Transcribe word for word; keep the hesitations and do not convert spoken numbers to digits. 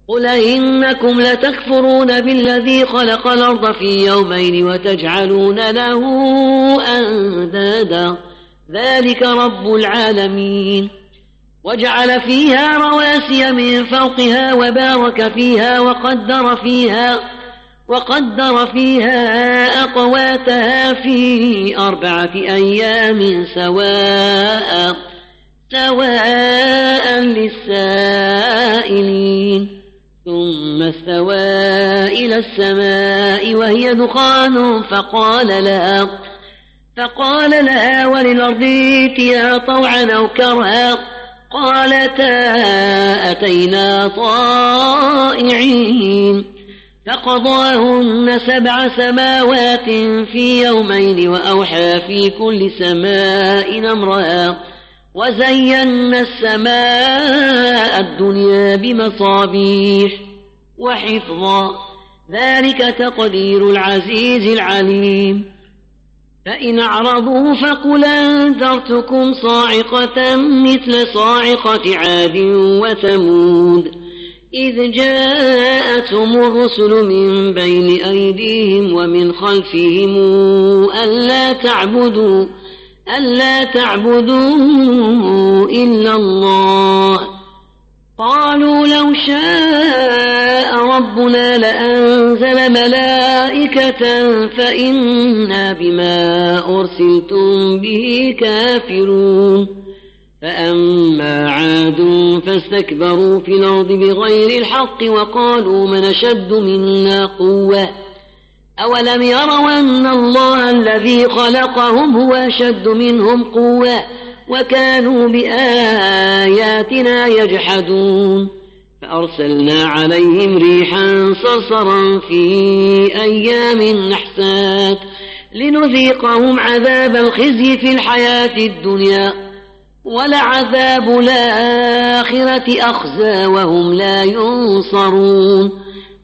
قل إنكم لتكفرون بالذي خلق الأرض في يومين وتجعلون له أندادا ذلك رب العالمين وجعل فيها رواسي من فوقها وبارك فيها وقدر فيها وقدر فيها أقواتها في أربعة أيام سواء سواء للسائلين ثم استوى إلى السماء وهي دخان فقال لها فقال لها وللأرض ائتيا طوعا أو كرها قالتا أتينا طائعين فقضاهن سبع سماوات في يومين وأوحى في كل سماء أمرها وزينا السماء الدنيا بمصابيح وحفظا ذلك تقدير العزيز العليم فإن أعرضوا فقل أنذرتكم صاعقة مثل صاعقة عاد وثمود إذ جاءتهم الرسل من بين أيديهم ومن خلفهم ألا تعبدوا ألا تعبدوا إلا الله قالوا لو شاء ربنا لأنزل ملائكة فإنا بما أرسلتم به كافرون فأما عاد فاستكبروا في الأرض بغير الحق وقالوا من أشد منا قوة أولم يروا أن الله الذي خلقهم هو أشد منهم قوة وكانوا بآياتنا يجحدون فأرسلنا عليهم ريحا صرصرا في أيام نحسات لنذيقهم عذاب الخزي في الحياة الدنيا ولعذاب الآخرة أخزى وهم لا ينصرون